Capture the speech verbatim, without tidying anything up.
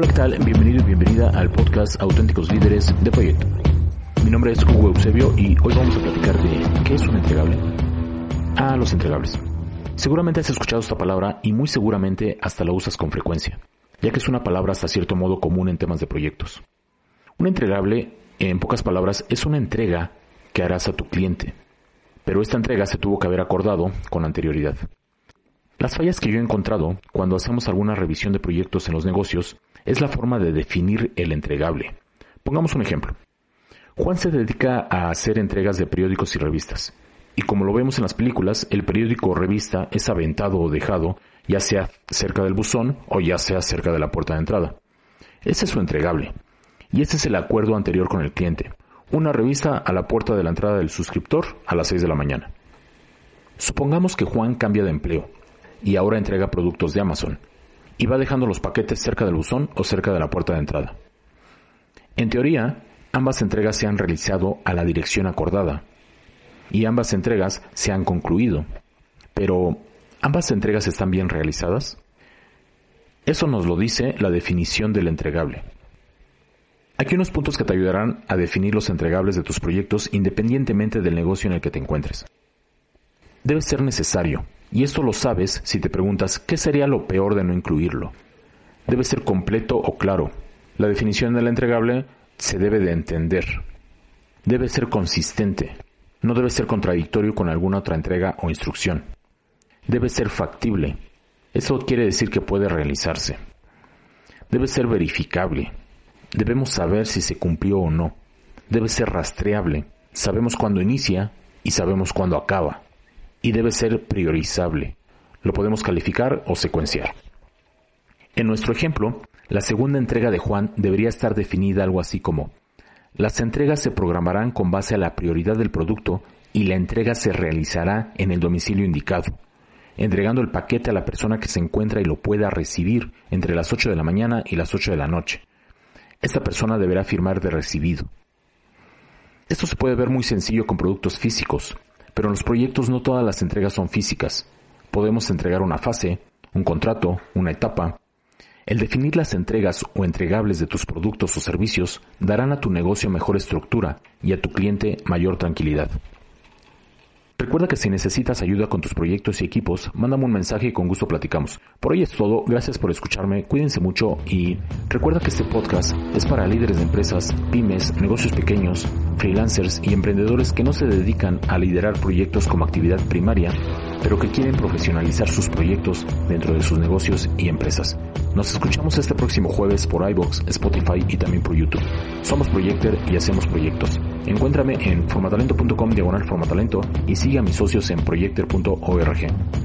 Hola, ¿qué tal? Bienvenido y bienvenida al podcast Auténticos Líderes de Proyecto. Mi nombre es Hugo Eusebio y hoy vamos a platicar de ¿qué es un entregable? Ah, los entregables. Seguramente has escuchado esta palabra y muy seguramente hasta la usas con frecuencia, ya que es una palabra hasta cierto modo común en temas de proyectos. Un entregable, en pocas palabras, es una entrega que harás a tu cliente, pero esta entrega se tuvo que haber acordado con anterioridad. Las fallas que yo he encontrado cuando hacemos alguna revisión de proyectos en los negocios es la forma de definir el entregable. Pongamos un ejemplo. Juan se dedica a hacer entregas de periódicos y revistas, y como lo vemos en las películas, el periódico o revista es aventado o dejado, ya sea cerca del buzón o ya sea cerca de la puerta de entrada. Ese es su entregable, y ese es el acuerdo anterior con el cliente. Una revista a la puerta de la entrada del suscriptor a las seis de la mañana. Supongamos que Juan cambia de empleo y ahora entrega productos de Amazon y va dejando los paquetes cerca del buzón o cerca de la puerta de entrada. En teoría, ambas entregas se han realizado a la dirección acordada y ambas entregas se han concluido, pero ¿ambas entregas están bien realizadas? Eso nos lo dice la definición del entregable. Aquí unos puntos que te ayudarán a definir los entregables de tus proyectos independientemente del negocio en el que te encuentres. Debe ser necesario, y esto lo sabes si te preguntas ¿qué sería lo peor de no incluirlo? Debe ser completo o claro. La definición del entregable se debe de entender. Debe ser consistente. No debe ser contradictorio con alguna otra entrega o instrucción. Debe ser factible. Eso quiere decir que puede realizarse. Debe ser verificable. Debemos saber si se cumplió o no. Debe ser rastreable. Sabemos cuándo inicia y sabemos cuándo acaba. Y debe ser priorizable. Lo podemos calificar o secuenciar. En nuestro ejemplo, la segunda entrega de Juan debería estar definida algo así como: las entregas se programarán con base a la prioridad del producto y la entrega se realizará en el domicilio indicado, entregando el paquete a la persona que se encuentra y lo pueda recibir entre las ocho de la mañana y las ocho de la noche. Esta persona deberá firmar de recibido. Esto se puede ver muy sencillo con productos físicos, pero en los proyectos no todas las entregas son físicas. Podemos entregar una fase, un contrato, una etapa. El definir las entregas o entregables de tus productos o servicios darán a tu negocio mejor estructura y a tu cliente mayor tranquilidad. Recuerda que si necesitas ayuda con tus proyectos y equipos, mándame un mensaje y con gusto platicamos. Por hoy es todo, gracias por escucharme, cuídense mucho y recuerda que este podcast es para líderes de empresas, pymes, negocios pequeños, freelancers y emprendedores que no se dedican a liderar proyectos como actividad primaria, pero que quieren profesionalizar sus proyectos dentro de sus negocios y empresas. Nos escuchamos este próximo jueves por iVoox, Spotify y también por YouTube. Somos Proyecter y hacemos proyectos. Encuéntrame en formatalento punto com diagonal formatalento y sigue a mis socios en proyecter punto org.